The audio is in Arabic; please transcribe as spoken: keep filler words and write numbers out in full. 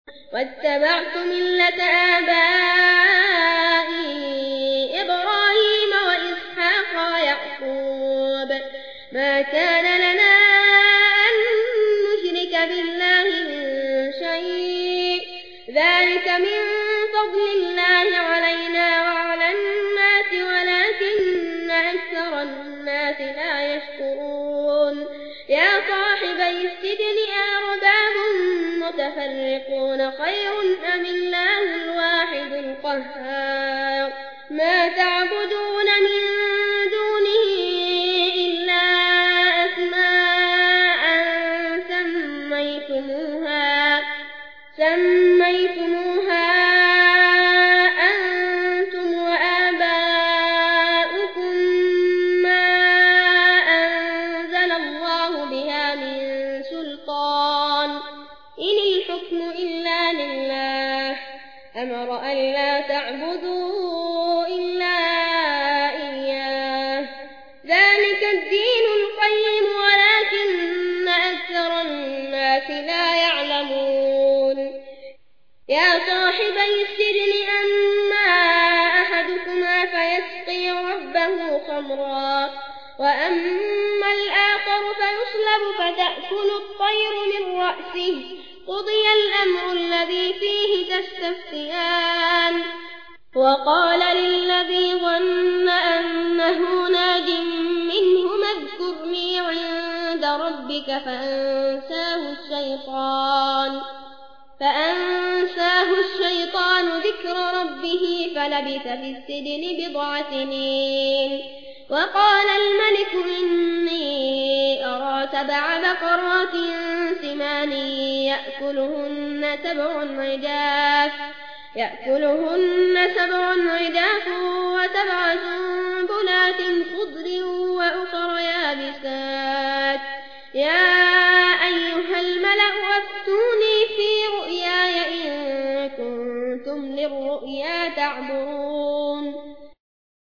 واتبعت ملة آبائي إبراهيم وإسحاق ويعقوب ما كان لنا أن نشرك بالله من شيء ذلك من فضل الله علينا وعلى الناس ولكن أكثر الناس لا يشكرون يا صاحبي السجن أأرباب متفرقون خير أم الله الواحد القهار ما تعبدون من دونه إلا أسماء سميتموها سميتموها أنتم وآباؤكم ما أنزل الله بها من سلطان إن الحكم إلا لله أمر ألا تعبدوا إلا إياه ذلك الدين القيم ولكن أكثر الناس لا يعلمون يا صاحبي السجن أما أحدكما فيسقي ربه خمرا وأما الآخر فيصلب فتأكل الطير من رأسه قضي الأمر الذي فيه تستفتيان وقال للذي ظن أنه ناج منه اذكرني عند ربك فأنساه الشيطان فأنساه الشيطان ذكر ربه فلبث في السجن بضع سنين وقال الملك إني أرى سبع بقرات سمان يأكلهن سبع عجاف يأكلهن سبع عجاف وسبع سنبلات خضر وأخر يابسات يا أيها الملأ أفتوني في رؤياي إن كنتم للرؤيا تعبرون